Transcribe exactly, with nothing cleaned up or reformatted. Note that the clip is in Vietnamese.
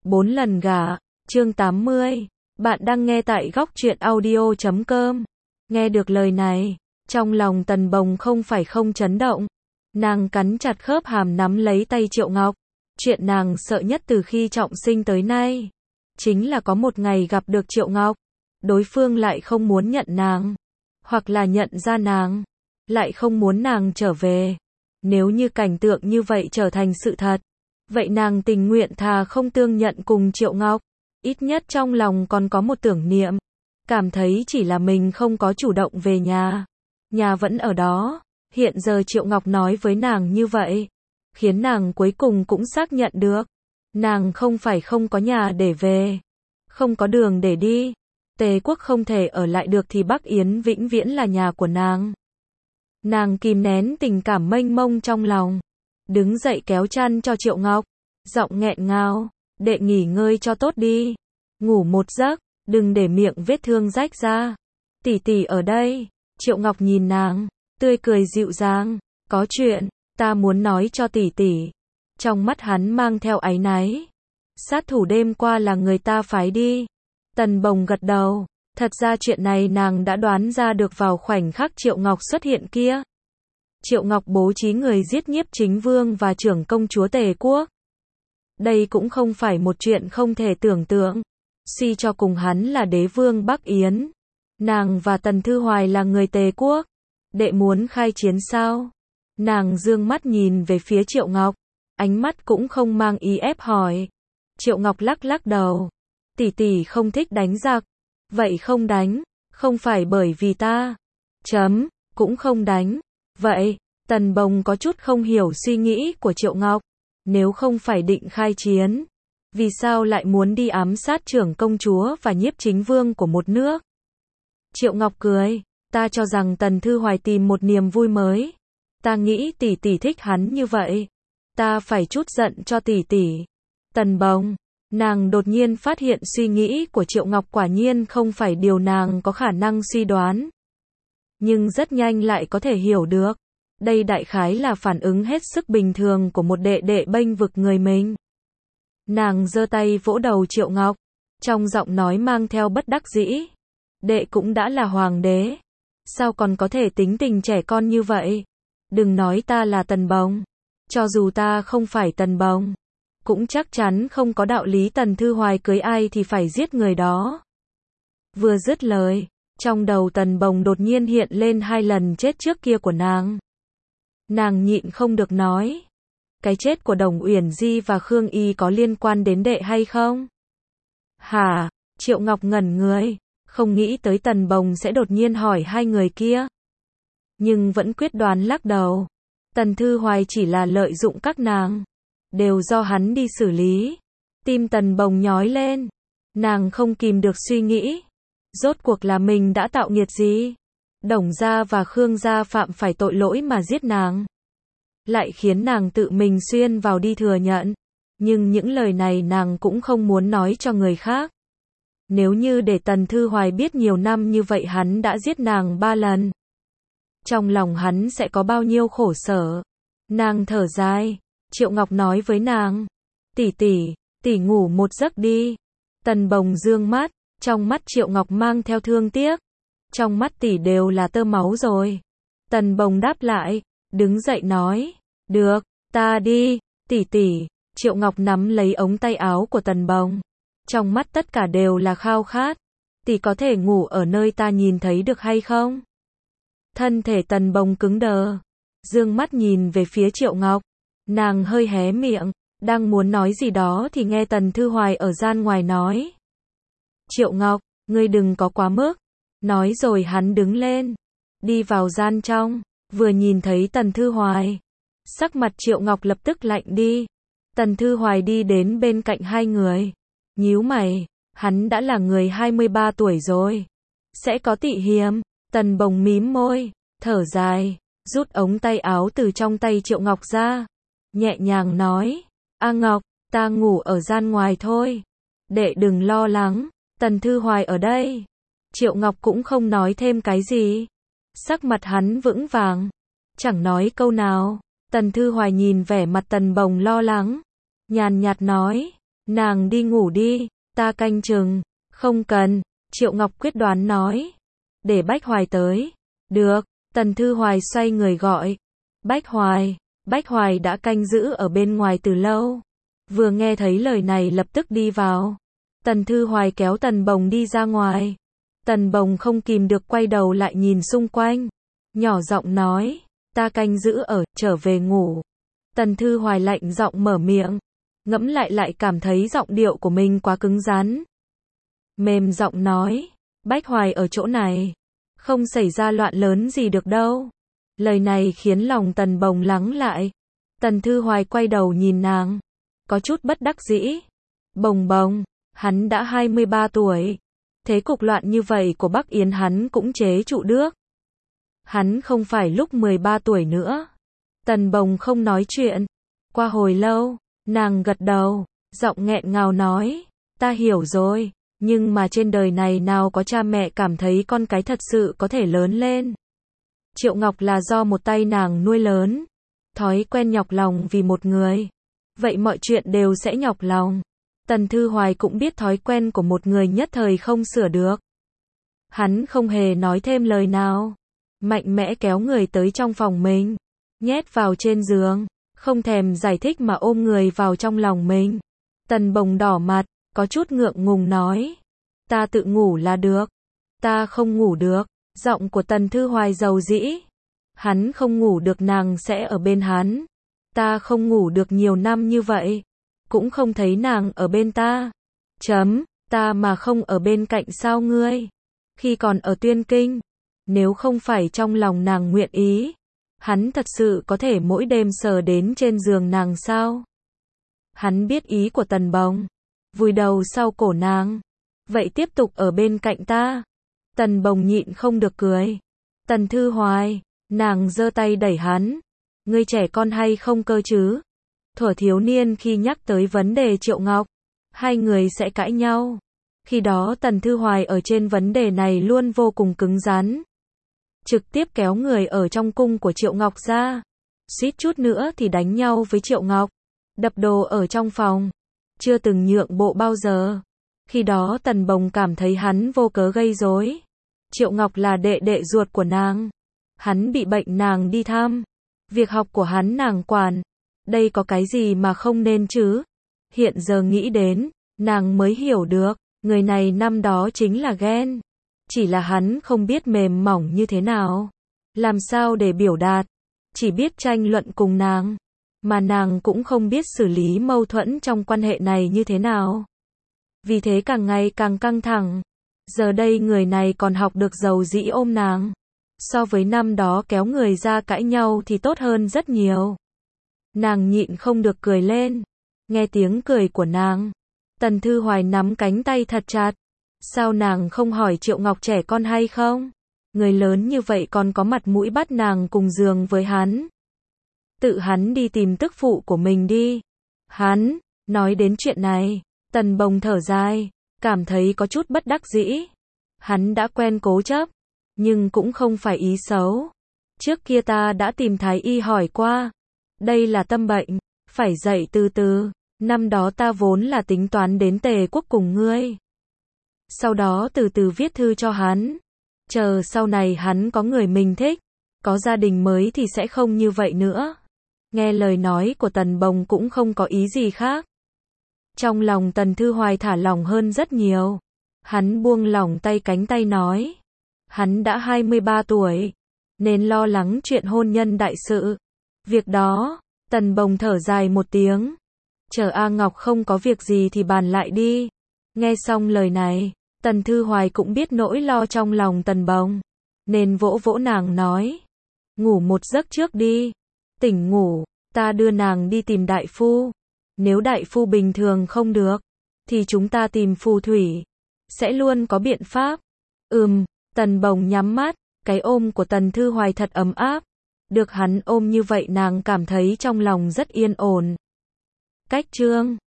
Bốn lần gả, chương tám mươi. Bạn đang nghe tại góc truyện audio chấm com. Nghe được lời này, trong lòng Tần Bồng không phải không chấn động. Nàng cắn chặt khớp hàm nắm lấy tay Triệu Ngọc. Chuyện nàng sợ nhất từ khi trọng sinh tới nay, chính là có một ngày gặp được Triệu Ngọc, đối phương lại không muốn nhận nàng, hoặc là nhận ra nàng, lại không muốn nàng trở về. Nếu như cảnh tượng như vậy trở thành sự thật, vậy nàng tình nguyện thà không tương nhận cùng Triệu Ngọc, ít nhất trong lòng còn có một tưởng niệm, cảm thấy chỉ là mình không có chủ động về nhà, nhà vẫn ở đó. Hiện giờ Triệu Ngọc nói với nàng như vậy, khiến nàng cuối cùng cũng xác nhận được, nàng không phải không có nhà để về, không có đường để đi. Tề Quốc không thể ở lại được thì Bắc Yến vĩnh viễn là nhà của nàng. Nàng kìm nén tình cảm mênh mông trong lòng, đứng dậy kéo chăn cho Triệu Ngọc, giọng nghẹn ngào, đệ nghỉ ngơi cho tốt đi, ngủ một giấc, đừng để miệng vết thương rách ra. Tỷ tỷ ở đây. Triệu Ngọc nhìn nàng, tươi cười dịu dàng, có chuyện, ta muốn nói cho tỷ tỷ. Trong mắt hắn mang theo áy náy. Sát thủ đêm qua là người ta phái đi. Tần Bồng gật đầu, thật ra chuyện này nàng đã đoán ra được vào khoảnh khắc Triệu Ngọc xuất hiện kia. Triệu Ngọc bố trí người giết Nhiếp Chính Vương và trưởng công chúa Tề Quốc. Đây cũng không phải một chuyện không thể tưởng tượng. Suy cho cùng hắn là đế vương Bắc Yến, nàng và Tần Thư Hoài là người Tề Quốc. Đệ muốn khai chiến sao? Nàng dương mắt nhìn về phía Triệu Ngọc, ánh mắt cũng không mang ý ép hỏi. Triệu Ngọc lắc lắc đầu, tỷ tỷ không thích đánh giặc, vậy không đánh, không phải bởi vì ta, chấm, cũng không đánh. Vậy, Tần Bồng có chút không hiểu suy nghĩ của Triệu Ngọc, nếu không phải định khai chiến, vì sao lại muốn đi ám sát trưởng công chúa và Nhiếp Chính Vương của một nước? Triệu Ngọc cười, ta cho rằng Tần Thư Hoài tìm một niềm vui mới. Ta nghĩ tỷ tỷ thích hắn như vậy, ta phải trút giận cho tỷ tỷ. Tần Bồng, nàng đột nhiên phát hiện suy nghĩ của Triệu Ngọc quả nhiên không phải điều nàng có khả năng suy đoán, nhưng rất nhanh lại có thể hiểu được. Đây đại khái là phản ứng hết sức bình thường của một đệ đệ bênh vực người mình. Nàng giơ tay vỗ đầu Triệu Ngọc, trong giọng nói mang theo bất đắc dĩ. Đệ cũng đã là hoàng đế, sao còn có thể tính tình trẻ con như vậy? Đừng nói ta là Tần Bồng, cho dù ta không phải Tần Bồng, cũng chắc chắn không có đạo lý Tần Thư Hoài cưới ai thì phải giết người đó. Vừa dứt lời, trong đầu Tần Bồng đột nhiên hiện lên hai lần chết trước kia của nàng. Nàng nhịn không được nói, cái chết của Đồng Uyển Di và Khương Y có liên quan đến đệ hay không? Hả? Triệu Ngọc ngẩn người, không nghĩ tới Tần Bồng sẽ đột nhiên hỏi hai người kia, nhưng vẫn quyết đoán lắc đầu. Tần Thư Hoài chỉ là lợi dụng các nàng, đều do hắn đi xử lý. Tim Tần Bồng nhói lên, nàng không kìm được suy nghĩ, rốt cuộc là mình đã tạo nghiệt gì? Đồng gia và Khương gia phạm phải tội lỗi mà giết nàng, lại khiến nàng tự mình xuyên vào đi thừa nhận. Nhưng những lời này nàng cũng không muốn nói cho người khác. Nếu như để Tần Thư Hoài biết nhiều năm như vậy hắn đã giết nàng ba lần, trong lòng hắn sẽ có bao nhiêu khổ sở. Nàng thở dài, Triệu Ngọc nói với nàng, tỷ tỷ, tỷ ngủ một giấc đi. Tần Bồng dương mắt, trong mắt Triệu Ngọc mang theo thương tiếc. Trong mắt tỷ đều là tơ máu rồi. Tần Bồng đáp lại, đứng dậy nói, được, ta đi, tỷ tỷ. Triệu Ngọc nắm lấy ống tay áo của Tần Bồng, trong mắt tất cả đều là khao khát. Tỷ có thể ngủ ở nơi ta nhìn thấy được hay không? Thân thể Tần Bồng cứng đờ, dương mắt nhìn về phía Triệu Ngọc. Nàng hơi hé miệng, đang muốn nói gì đó thì nghe Tần Thư Hoài ở gian ngoài nói, Triệu Ngọc, ngươi đừng có quá mức. Nói rồi hắn đứng lên, đi vào gian trong, vừa nhìn thấy Tần Thư Hoài, sắc mặt Triệu Ngọc lập tức lạnh đi. Tần Thư Hoài đi đến bên cạnh hai người, nhíu mày, hắn đã là người hai mươi ba tuổi rồi, sẽ có tị hiềm. Tần Bồng mím môi, thở dài, rút ống tay áo từ trong tay Triệu Ngọc ra, nhẹ nhàng nói, A Ngọc, ta ngủ ở gian ngoài thôi, đệ đừng lo lắng, Tần Thư Hoài ở đây. Triệu Ngọc cũng không nói thêm cái gì, sắc mặt hắn vững vàng, chẳng nói câu nào. Tần Thư Hoài nhìn vẻ mặt Tần Bồng lo lắng, nhàn nhạt nói, Nàng đi ngủ đi, ta canh chừng. Không cần, Triệu Ngọc quyết đoán nói. Để Bách Hoài tới. Được, Tần Thư Hoài xoay người gọi. Bách Hoài, Bách Hoài đã canh giữ ở bên ngoài từ lâu. Vừa nghe thấy lời này lập tức đi vào. Tần Thư Hoài kéo Tần Bồng đi ra ngoài. Tần Bồng không kìm được quay đầu lại nhìn xung quanh. Nhỏ giọng nói, ta canh giữ ở, trở về ngủ. Tần Thư Hoài lạnh giọng mở miệng. Ngẫm lại lại cảm thấy giọng điệu của mình quá cứng rắn. Mềm giọng nói, Bách Hoài ở chỗ này. Không xảy ra loạn lớn gì được đâu. Lời này khiến lòng Tần Bồng lắng lại. Tần Thư Hoài quay đầu nhìn nàng. Có chút bất đắc dĩ. Bồng Bồng, hắn đã hai mươi ba tuổi. Thế cục loạn như vậy của Bắc Yến hắn cũng chế trụ được. Hắn không phải lúc mười ba tuổi nữa. Tần Bồng không nói chuyện. Qua hồi lâu, nàng gật đầu, giọng nghẹn ngào nói, ta hiểu rồi, nhưng mà trên đời này nào có cha mẹ cảm thấy con cái thật sự có thể lớn lên. Triệu Ngọc là do một tay nàng nuôi lớn, thói quen nhọc lòng vì một người. Vậy mọi chuyện đều sẽ nhọc lòng. Tần Thư Hoài cũng biết thói quen của một người nhất thời không sửa được. Hắn không hề nói thêm lời nào. Mạnh mẽ kéo người tới trong phòng mình. Nhét vào trên giường. Không thèm giải thích mà ôm người vào trong lòng mình. Tần Bồng đỏ mặt, có chút ngượng ngùng nói. Ta tự ngủ là được. Ta không ngủ được. Giọng của Tần Thư Hoài dầu dĩ. Hắn không ngủ được nàng sẽ ở bên hắn. Ta không ngủ được nhiều năm như vậy. Cũng không thấy nàng ở bên ta. Chấm, ta mà không ở bên cạnh sao ngươi? Khi còn ở Tuyên Kinh, nếu không phải trong lòng nàng nguyện ý, hắn thật sự có thể mỗi đêm sờ đến trên giường nàng sao? Hắn biết ý của Tần Bồng, vùi đầu sau cổ nàng. Vậy tiếp tục ở bên cạnh ta. Tần Bồng nhịn không được cười. Tần Thư Hoài, nàng giơ tay đẩy hắn. Ngươi trẻ con hay không cơ chứ? Thuở thiếu niên khi nhắc tới vấn đề Triệu Ngọc, hai người sẽ cãi nhau. Khi đó Tần Thư Hoài ở trên vấn đề này luôn vô cùng cứng rắn. Trực tiếp kéo người ở trong cung của Triệu Ngọc ra. Suýt chút nữa thì đánh nhau với Triệu Ngọc. Đập đồ ở trong phòng. Chưa từng nhượng bộ bao giờ. Khi đó Tần Bồng cảm thấy hắn vô cớ gây rối. Triệu Ngọc là đệ đệ ruột của nàng. Hắn bị bệnh nàng đi thăm. Việc học của hắn nàng quản. Đây có cái gì mà không nên chứ? Hiện giờ nghĩ đến, nàng mới hiểu được, người này năm đó chính là ghen. Chỉ là hắn không biết mềm mỏng như thế nào. Làm sao để biểu đạt. Chỉ biết tranh luận cùng nàng. Mà nàng cũng không biết xử lý mâu thuẫn trong quan hệ này như thế nào. Vì thế càng ngày càng căng thẳng. Giờ đây người này còn học được dầu dĩ ôm nàng. So với năm đó kéo người ra cãi nhau thì tốt hơn rất nhiều. Nàng nhịn không được cười lên. Nghe tiếng cười của nàng, Tần Thư Hoài nắm cánh tay thật chặt. Sao nàng không hỏi Triệu Ngọc trẻ con hay không? Người lớn như vậy còn có mặt mũi bắt nàng cùng giường với hắn. Tự hắn đi tìm tức phụ của mình đi. Hắn, nói đến chuyện này, Tần Bồng thở dài, cảm thấy có chút bất đắc dĩ. Hắn đã quen cố chấp, nhưng cũng không phải ý xấu. Trước kia ta đã tìm thái y hỏi qua. Đây là tâm bệnh, phải dậy từ từ. Năm đó ta vốn là tính toán đến Tề Quốc cùng ngươi. Sau đó từ từ viết thư cho hắn. Chờ sau này hắn có người mình thích, có gia đình mới thì sẽ không như vậy nữa. Nghe lời nói của Tần Bồng cũng không có ý gì khác. Trong lòng Tần Thư Hoài thả lỏng hơn rất nhiều. Hắn buông lỏng tay cánh tay nói. Hắn đã hai mươi ba tuổi, nên lo lắng chuyện hôn nhân đại sự. Việc đó, Tần Bồng thở dài một tiếng. Chờ A Ngọc không có việc gì thì bàn lại đi. Nghe xong lời này, Tần Thư Hoài cũng biết nỗi lo trong lòng Tần Bồng. Nên vỗ vỗ nàng nói. Ngủ một giấc trước đi. Tỉnh ngủ, ta đưa nàng đi tìm đại phu. Nếu đại phu bình thường không được, thì chúng ta tìm phù thủy. Sẽ luôn có biện pháp. Ừm, Tần Bồng nhắm mắt. Cái ôm của Tần Thư Hoài thật ấm áp. Được hắn ôm như vậy nàng cảm thấy trong lòng rất yên ổn. Cách chương